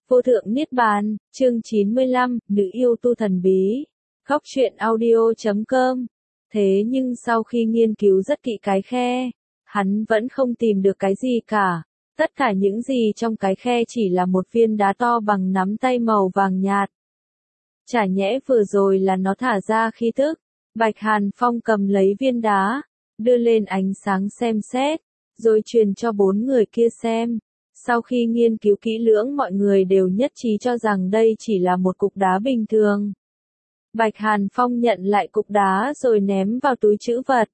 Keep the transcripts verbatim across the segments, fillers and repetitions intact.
Vô thượng Niết Bàn, chương chín mươi lăm, Nữ yêu tu thần bí. Góc truyện audio chấm com. Thế nhưng sau khi nghiên cứu rất kỹ cái khe, hắn vẫn không tìm được cái gì cả. Tất cả những gì trong cái khe chỉ là một viên đá to bằng nắm tay màu vàng nhạt. Chả nhẽ vừa rồi là nó thả ra khí tức. Bạch Hàn Phong cầm lấy viên đá, đưa lên ánh sáng xem xét, rồi truyền cho bốn người kia xem. Sau khi nghiên cứu kỹ lưỡng, mọi người đều nhất trí cho rằng đây chỉ là một cục đá bình thường. Bạch Hàn Phong nhận lại cục đá rồi ném vào túi trữ vật.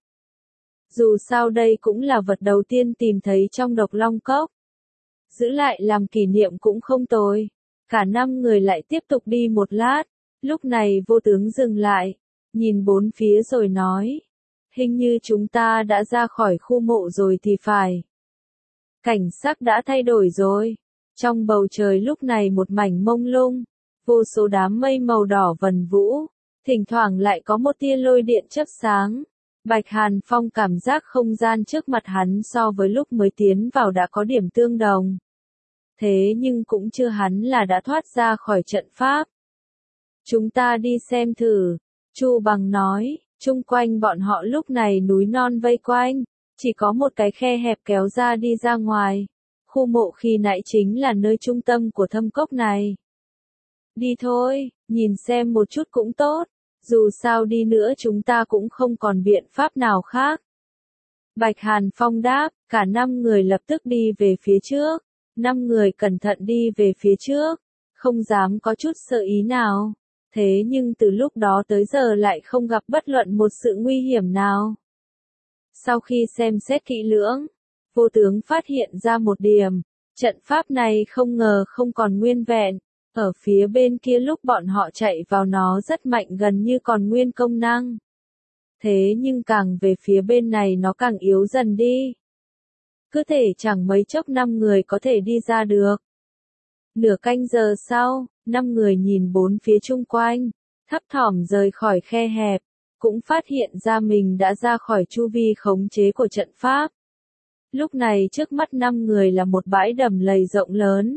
Dù sao đây cũng là vật đầu tiên tìm thấy trong Độc Long Cốc. Giữ lại làm kỷ niệm cũng không tồi. Cả năm người lại tiếp tục đi một lát. Lúc này Vô Tướng dừng lại, nhìn bốn phía rồi nói. Hình như chúng ta đã ra khỏi khu mộ rồi thì phải. Cảnh sắc đã thay đổi rồi. Trong bầu trời lúc này một mảnh mông lung, vô số đám mây màu đỏ vần vũ, thỉnh thoảng lại có một tia lôi điện chớp sáng. Bạch Hàn Phong cảm giác không gian trước mặt hắn so với lúc mới tiến vào đã có điểm tương đồng. Thế nhưng cũng chưa hắn là đã thoát ra khỏi trận pháp. Chúng ta đi xem thử, Chu Bằng nói, chung quanh bọn họ lúc này núi non vây quanh. Chỉ có một cái khe hẹp kéo ra đi ra ngoài. Khu mộ khi nãy chính là nơi trung tâm của thâm cốc này. Đi thôi, nhìn xem một chút cũng tốt. Dù sao đi nữa chúng ta cũng không còn biện pháp nào khác. Bạch Hàn Phong đáp, cả năm người lập tức đi về phía trước. Năm người cẩn thận đi về phía trước. Không dám có chút sợ ý nào. Thế nhưng từ lúc đó tới giờ lại không gặp bất luận một sự nguy hiểm nào. Sau khi xem xét kỹ lưỡng, Vô Tướng phát hiện ra một điểm, trận pháp này không ngờ không còn nguyên vẹn, ở phía bên kia lúc bọn họ chạy vào nó rất mạnh gần như còn nguyên công năng. Thế nhưng càng về phía bên này nó càng yếu dần đi. Cứ thể chẳng mấy chốc năm người có thể đi ra được. Nửa canh giờ sau, năm người nhìn bốn phía chung quanh, thấp thỏm rời khỏi khe hẹp. Cũng phát hiện ra mình đã ra khỏi chu vi khống chế của trận pháp. Lúc này trước mắt năm người là một bãi đầm lầy rộng lớn.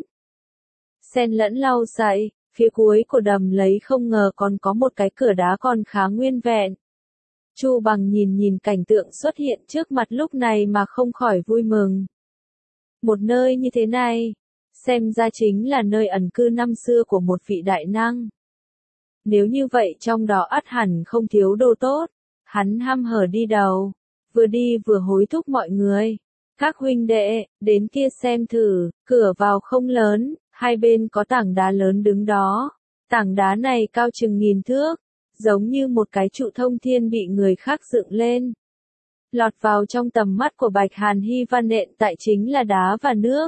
Xen lẫn lau sậy, phía cuối của đầm lầy không ngờ còn có một cái cửa đá còn khá nguyên vẹn. Chu Bằng nhìn nhìn cảnh tượng xuất hiện trước mặt lúc này mà không khỏi vui mừng. Một nơi như thế này, xem ra chính là nơi ẩn cư năm xưa của một vị đại năng. Nếu như vậy trong đó ắt hẳn không thiếu đồ tốt. Hắn hăm hở đi đầu, vừa đi vừa hối thúc mọi người. Các huynh đệ, đến kia xem thử, cửa vào không lớn, hai bên có tảng đá lớn đứng đó. Tảng đá này cao chừng nghìn thước, giống như một cái trụ thông thiên bị người khác dựng lên. Lọt vào trong tầm mắt của Bạch Hàn Hy Văn nện tại chính là đá và nước.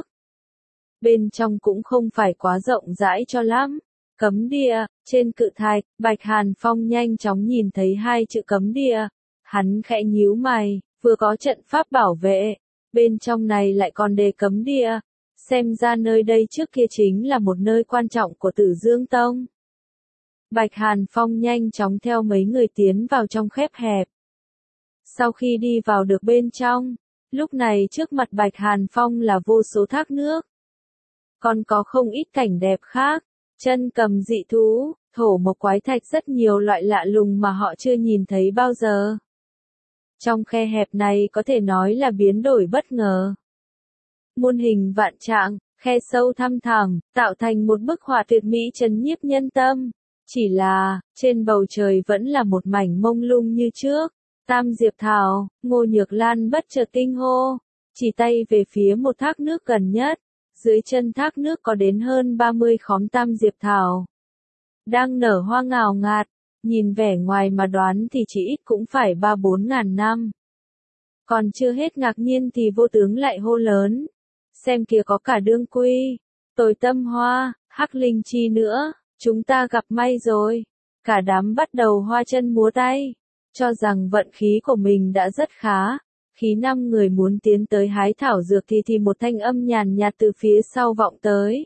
Bên trong cũng không phải quá rộng rãi cho lắm. Cấm địa, trên cự thạch, Bạch Hàn Phong nhanh chóng nhìn thấy hai chữ cấm địa. Hắn khẽ nhíu mày, vừa có trận pháp bảo vệ, bên trong này lại còn đề cấm địa. Xem ra nơi đây trước kia chính là một nơi quan trọng của Tử Dương Tông. Bạch Hàn Phong nhanh chóng theo mấy người tiến vào trong khép hẹp. Sau khi đi vào được bên trong, lúc này trước mặt Bạch Hàn Phong là vô số thác nước. Còn có không ít cảnh đẹp khác. Chân cầm dị thú, thổ mộc quái thạch rất nhiều loại lạ lùng mà họ chưa nhìn thấy bao giờ. Trong khe hẹp này có thể nói là biến đổi bất ngờ. Muôn hình vạn trạng, khe sâu thăm thẳm, tạo thành một bức họa tuyệt mỹ trấn nhiếp nhân tâm. Chỉ là, trên bầu trời vẫn là một mảnh mông lung như trước. Tam Diệp Thảo, Ngô Nhược Lan bất chợt kinh hô, chỉ tay về phía một thác nước gần nhất. Dưới chân thác nước có đến hơn ba mươi khóm tam diệp thảo. Đang nở hoa ngào ngạt, nhìn vẻ ngoài mà đoán thì chỉ ít cũng phải ba bốn ngàn năm. Còn chưa hết ngạc nhiên thì Vô Tướng lại hô lớn. Xem kìa có cả đương quy, tồi tâm hoa, hắc linh chi nữa, chúng ta gặp may rồi. Cả đám bắt đầu hoa chân múa tay, cho rằng vận khí của mình đã rất khá. Khi năm người muốn tiến tới hái thảo dược thì thì một thanh âm nhàn nhạt từ phía sau vọng tới.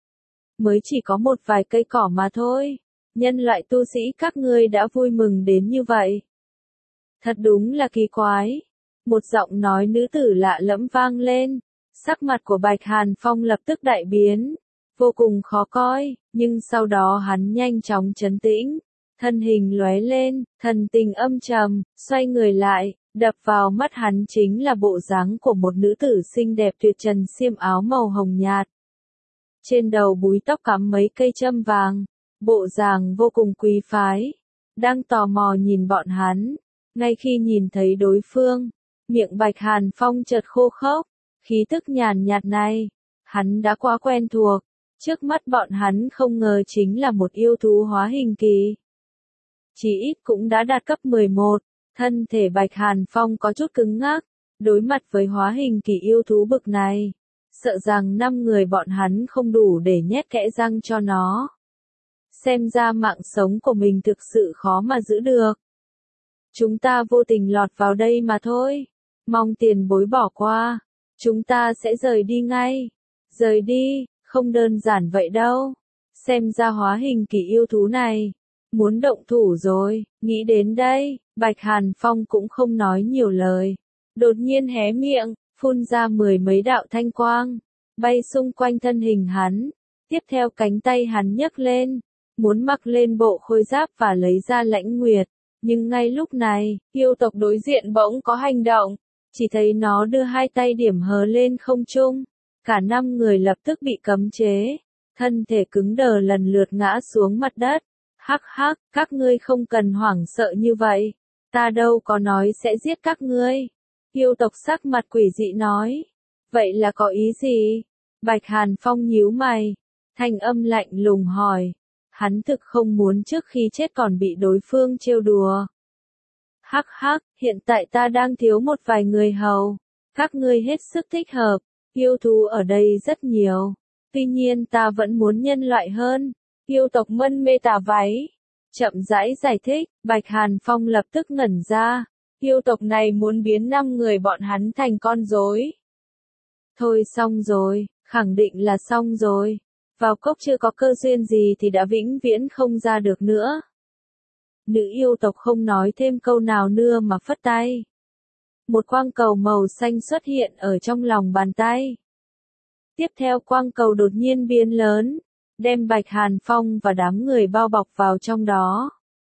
Mới chỉ có một vài cây cỏ mà thôi. Nhân loại tu sĩ các ngươi đã vui mừng đến như vậy. Thật đúng là kỳ quái. Một giọng nói nữ tử lạ lẫm vang lên. Sắc mặt của Bạch Hàn Phong lập tức đại biến. vô cùng khó coi, nhưng sau đó hắn nhanh chóng trấn tĩnh, thân hình lóe lên, thần tình âm trầm, xoay người lại, đập vào mắt hắn chính là bộ dáng của một nữ tử xinh đẹp tuyệt trần xiêm áo màu hồng nhạt. Trên đầu búi tóc cắm mấy cây châm vàng, bộ dáng vô cùng quý phái, đang tò mò nhìn bọn hắn, ngay khi nhìn thấy đối phương, miệng Bạch Hàn Phong chợt khô khốc, khí tức nhàn nhạt này, hắn đã quá quen thuộc, trước mắt bọn hắn không ngờ chính là một yêu thú hóa hình kỳ. Chỉ ít cũng đã đạt cấp mười một, thân thể Bạch Hàn Phong có chút cứng ngắc, đối mặt với hóa hình kỳ yêu thú bực này, sợ rằng năm người bọn hắn không đủ để nhét kẽ răng cho nó. Xem ra mạng sống của mình thực sự khó mà giữ được. Chúng ta vô tình lọt vào đây mà thôi, mong tiền bối bỏ qua, chúng ta sẽ rời đi ngay. Rời đi, không đơn giản vậy đâu. Xem ra hóa hình kỳ yêu thú này muốn động thủ rồi, nghĩ đến đây, Bạch Hàn Phong cũng không nói nhiều lời, đột nhiên hé miệng, phun ra mười mấy đạo thanh quang, bay xung quanh thân hình hắn, tiếp theo cánh tay hắn nhấc lên, muốn mặc lên bộ khôi giáp và lấy ra lãnh nguyệt, nhưng ngay lúc này, yêu tộc đối diện bỗng có hành động, chỉ thấy nó đưa hai tay điểm hờ lên không trung, cả năm người lập tức bị cấm chế, thân thể cứng đờ lần lượt ngã xuống mặt đất. Hắc hắc, các ngươi không cần hoảng sợ như vậy, ta đâu có nói sẽ giết các ngươi. Yêu tộc sắc mặt quỷ dị nói, vậy là có ý gì? Bạch Hàn Phong nhíu mày, thanh âm lạnh lùng hỏi, hắn thực không muốn trước khi chết còn bị đối phương trêu đùa. Hắc hắc, hiện tại ta đang thiếu một vài người hầu, các ngươi hết sức thích hợp, yêu thú ở đây rất nhiều, tuy nhiên ta vẫn muốn nhân loại hơn. Yêu tộc mân mê tà váy, chậm rãi giải thích, Bạch Hàn Phong lập tức ngẩn ra, yêu tộc này muốn biến năm người bọn hắn thành con rối. Thôi xong rồi, khẳng định là xong rồi, vào cốc chưa có cơ duyên gì thì đã vĩnh viễn không ra được nữa. Nữ yêu tộc không nói thêm câu nào nữa mà phất tay. Một quang cầu màu xanh xuất hiện ở trong lòng bàn tay. Tiếp theo quang cầu đột nhiên biến lớn, đem Bạch Hàn Phong và đám người bao bọc vào trong đó.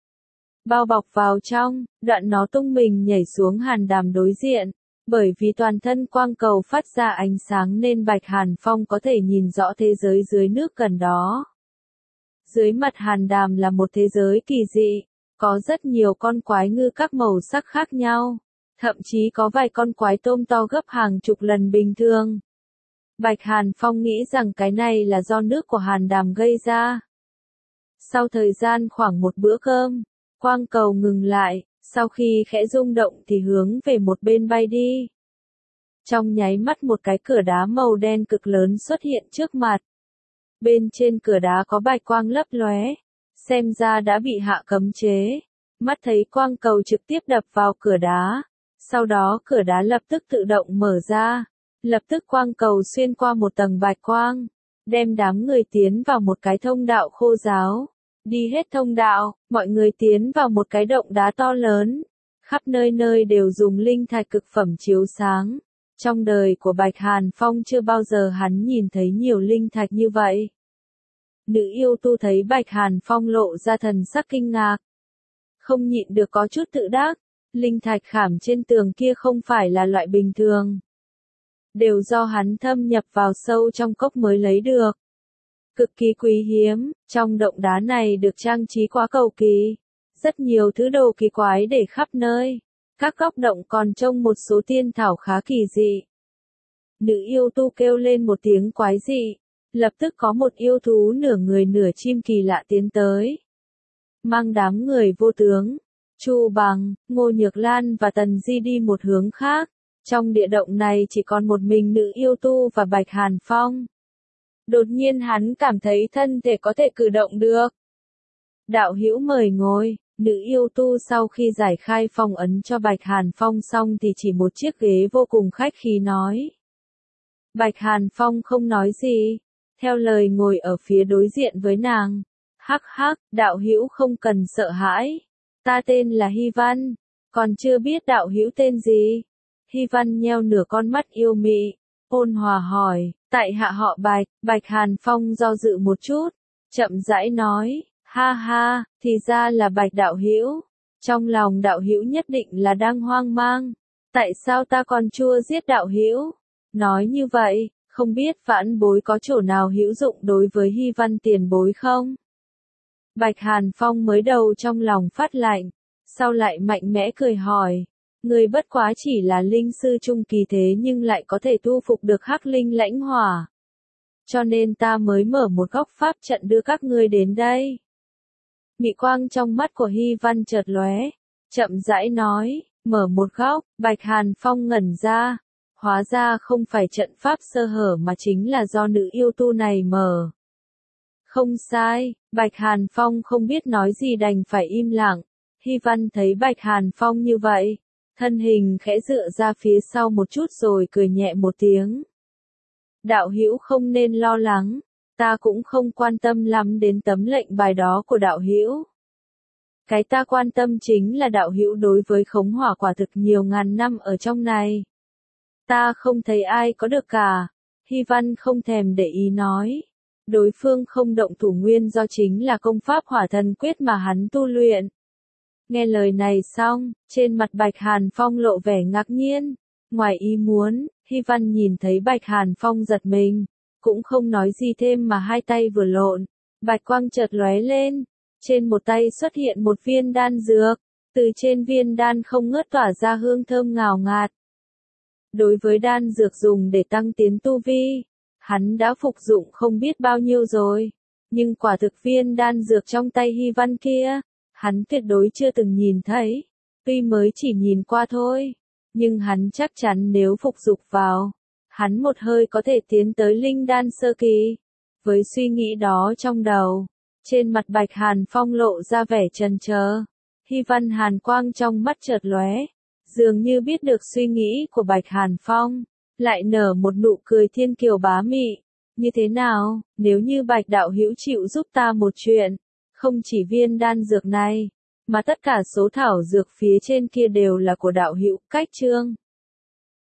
Bao bọc vào trong, đoạn nó tung mình nhảy xuống hàn đàm đối diện, bởi vì toàn thân quang cầu phát ra ánh sáng nên Bạch Hàn Phong có thể nhìn rõ thế giới dưới nước gần đó. Dưới mặt hàn đàm là một thế giới kỳ dị, có rất nhiều con quái ngư các màu sắc khác nhau, thậm chí có vài con quái tôm to gấp hàng chục lần bình thường. Bạch Hàn Phong nghĩ rằng cái này là do nước của hàn đàm gây ra. Sau thời gian khoảng một bữa cơm, quang cầu ngừng lại, sau khi khẽ rung động thì hướng về một bên bay đi. Trong nháy mắt một cái cửa đá màu đen cực lớn xuất hiện trước mặt. Bên trên cửa đá có bạch quang lấp lóe, xem ra đã bị hạ cấm chế. Mắt thấy quang cầu trực tiếp đập vào cửa đá, sau đó cửa đá lập tức tự động mở ra. Lập tức quang cầu xuyên qua một tầng bạch quang, đem đám người tiến vào một cái thông đạo khô ráo. Đi hết thông đạo, mọi người tiến vào một cái động đá to lớn. Khắp nơi nơi đều dùng linh thạch cực phẩm chiếu sáng. Trong đời của Bạch Hàn Phong chưa bao giờ hắn nhìn thấy nhiều linh thạch như vậy. Nữ yêu tu thấy Bạch Hàn Phong lộ ra thần sắc kinh ngạc. Không nhịn được có chút tự đắc, linh thạch khảm trên tường kia không phải là loại bình thường. Đều do hắn thâm nhập vào sâu trong cốc mới lấy được. Cực kỳ quý hiếm, trong động đá này được trang trí quá cầu kỳ. Rất nhiều thứ đồ kỳ quái để khắp nơi. Các góc động còn trông một số tiên thảo khá kỳ dị. Nữ yêu tu kêu lên một tiếng quái dị. Lập tức có một yêu thú nửa người nửa chim kỳ lạ tiến tới. Mang đám người vô tướng, Chu Bằng, Ngô Nhược Lan và Tần Di đi một hướng khác. Trong địa động này chỉ còn một mình nữ yêu tu và Bạch Hàn Phong. Đột nhiên hắn cảm thấy thân thể có thể cử động được. Đạo hữu mời ngồi, nữ yêu tu sau khi giải khai phong ấn cho Bạch Hàn Phong xong thì chỉ một chiếc ghế vô cùng khách khí nói. Bạch Hàn Phong không nói gì, theo lời ngồi ở phía đối diện với nàng. Hắc hắc, đạo hữu không cần sợ hãi. Ta tên là Hy Văn, còn chưa biết đạo hữu tên gì. Hy Văn nheo nửa con mắt yêu mị, Ôn hòa hỏi, tại hạ họ Bạch. Bạch Hàn Phong do dự một chút, chậm rãi nói, ha ha, thì ra là Bạch đạo hữu. Trong lòng đạo hữu nhất định là đang hoang mang. Tại sao ta còn chưa giết đạo hữu? Nói như vậy, không biết vãn bối có chỗ nào hữu dụng đối với Hy Văn tiền bối không? Bạch Hàn Phong mới đầu trong lòng phát lạnh, sau lại mạnh mẽ cười hỏi, người bất quá chỉ là linh sư trung kỳ thế nhưng lại có thể thu phục được hắc linh lãnh hỏa. Cho nên ta mới mở một góc pháp trận đưa các ngươi đến đây. Mị quang trong mắt của Hy Văn chợt lóe, chậm rãi nói, mở một góc. Bạch Hàn Phong ngẩn ra, hóa ra không phải trận pháp sơ hở mà chính là do nữ yêu tu này mở. Không sai, Bạch Hàn Phong không biết nói gì đành phải im lặng. Hy Văn thấy Bạch Hàn Phong như vậy, thân hình khẽ dựa ra phía sau một chút rồi cười nhẹ một tiếng. Đạo hữu không nên lo lắng, ta cũng không quan tâm lắm đến tấm lệnh bài đó của đạo hữu. Cái ta quan tâm chính là đạo hữu đối với khống hỏa quả thực nhiều ngàn năm ở trong này. Ta không thấy ai có được cả. Hy Văn không thèm để ý nói. Đối phương không động thủ nguyên do chính là công pháp hỏa thần quyết mà hắn tu luyện. Nghe lời này xong, trên mặt Bạch Hàn Phong lộ vẻ ngạc nhiên. Ngoài ý muốn, Hy Văn nhìn thấy Bạch Hàn Phong giật mình, cũng không nói gì thêm mà hai tay vừa lộn, bạch quang chợt lóe lên, trên một tay xuất hiện một viên đan dược, từ trên viên đan không ngớt tỏa ra hương thơm ngào ngạt. Đối với đan dược dùng để tăng tiến tu vi, hắn đã phục dụng không biết bao nhiêu rồi, nhưng quả thực viên đan dược trong tay Hy Văn kia, hắn tuyệt đối chưa từng nhìn thấy, tuy mới chỉ nhìn qua thôi. Nhưng hắn chắc chắn nếu phục dục vào, hắn một hơi có thể tiến tới linh đan sơ kỳ. Với suy nghĩ đó trong đầu, trên mặt Bạch Hàn Phong lộ ra vẻ chần chờ. Hy Văn hàn quang trong mắt chợt lóe, dường như biết được suy nghĩ của Bạch Hàn Phong, lại nở một nụ cười thiên kiều bá mị. Như thế nào, nếu như Bạch đạo hữu chịu giúp ta một chuyện, không chỉ viên đan dược này, mà tất cả số thảo dược phía trên kia đều là của đạo hữu. Cách chương